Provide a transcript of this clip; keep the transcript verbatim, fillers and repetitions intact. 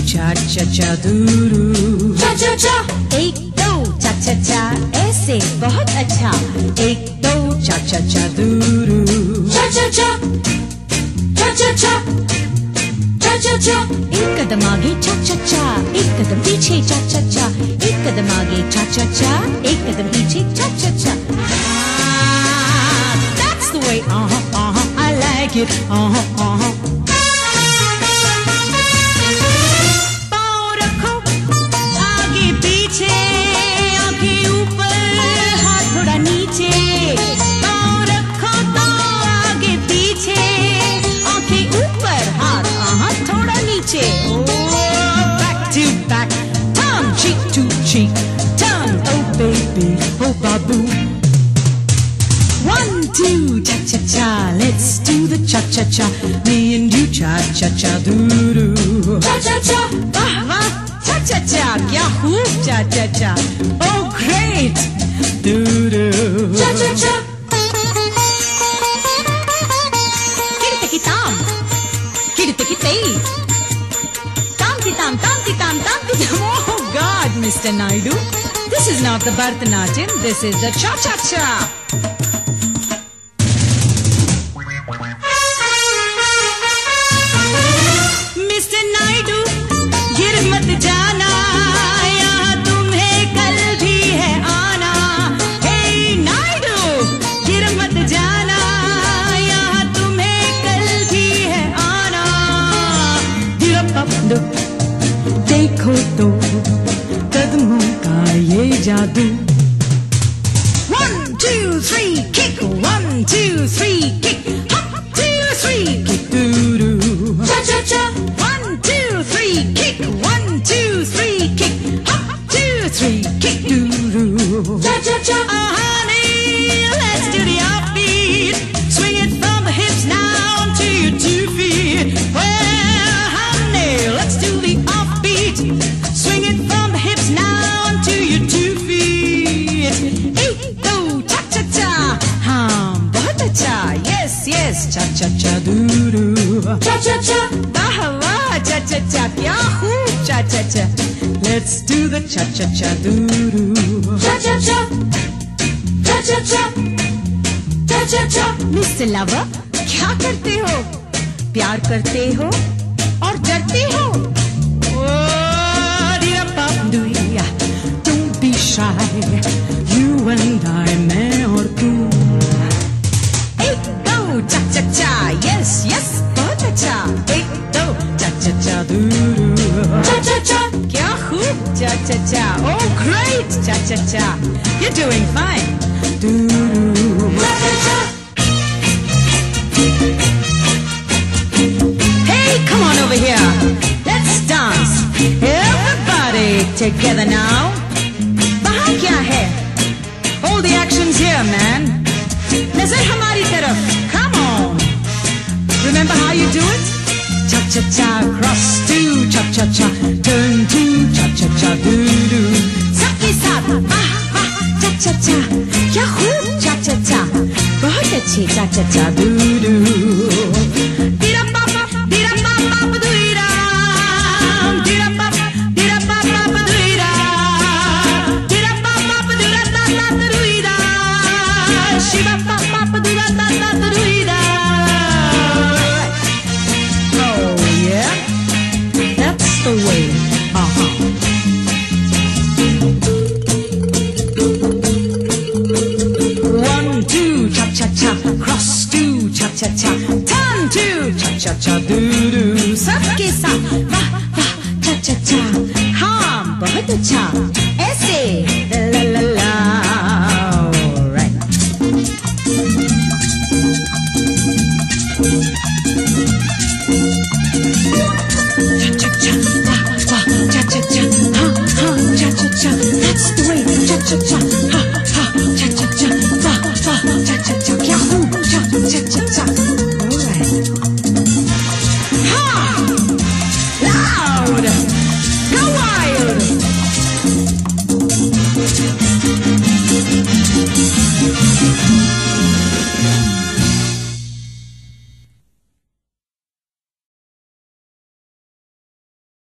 चा चा चा दूरू चा चा चा। एक दो चा चा चा ऐसे बहुत अच्छा। एक दो चा चा चा दूरू चा चा चा चा चा चा चा चा चा। एक कदम आगे चा चा चा, एक कदम पीछे चा चा चा। एक कदम आगे चा चा चा, एक कदम पीछे चा चा चा। Ah, that's the way, uh-huh, uh-huh, I like it, uh-huh, uh-huh। पाँव रखो आगे पीछे, आंखें ऊपर, हाथ थोड़ा नीचे। पाँव रखो तो आगे पीछे, आंखें ऊपर, हाथ हाथ थोड़ा नीचे। Oh, back to back, tongue cheek to cheek, tongue, oh baby, oh babu। One, two, cha cha cha, let's do the cha cha cha, me and you cha cha cha doo-doo। चा चा चा। वाह वाह, cha cha cha, क्या खूब cha cha cha, oh great, doo-doo। चा चा चा। Kitty tam, kitty kitty, tam ki tam, tam ki tam, tam ki tam. Oh God, Mister Naidu, this is not the Bharatanatyam, this is the cha cha cha। Mister Naidu गिर मत जाना, यहाँ तुम्हें कल भी है आना। हे नायडू गिर मत जाना, यहाँ तुम्हें कल भी है आना। दिरपपदु, देखो तो कदमों का ये जादू। One, two, three, kick, one, two, three, kick, hop, two, three, kick, doo-doo। चा चा चा। One, two, three, kick, one, two, three, kick, hop, two, three, kick, doo-doo। चा चा चा। Oh honey, let's do the offbeat, swing it from the hips now to your two feet। Well honey, let's do the offbeat, swing it from the hips now to your two feet। एक दो cha cha cha, हाँ बहुत अच्छा, yes yes cha cha cha doo-doo। चा चा चा। वाह वाह cha cha cha, क्या खूब cha cha cha, let's do the cha cha cha doo-doo। चा चा चा। चा चा चा। चा चा चा। मिस्टर लवर क्या करते हो, प्यार करते हो और डरते हो। Oh, dee-da-bum-doo-ya, don't be shy, you and I, मैं और तू। एक दो चा चा चा, yes yes बहुत अच्छा। एक दो चा चा चा doo-doo। चा चा चा। क्या खूब चा चा चा, oh great चा चा चा, you're doing fine, doo-doo। चा चा चा। Hey, come on over here. Let's dance. Everybody together now. वहाँ क्या है? All the action's here, man. नजर हमारी तरफ. Come on. Remember how you do it? Cha cha cha, cross to cha cha cha, turn to cha cha cha, do do. सबके साथ. Ah ah, cha cha cha. क्या खूब cha cha cha. बहुत अच्छे cha cha cha, do do. cha-cha, turn to cha-cha-cha doo-doo, सबके साथ वाह वाह cha-cha-cha, हाँ बहुत अच्छा, ऐसे la la la, alright. Cha-cha-cha, wah wah, cha-cha-cha, हाँ हाँ, cha-cha-cha, that's the way, cha-cha-cha, हाँ.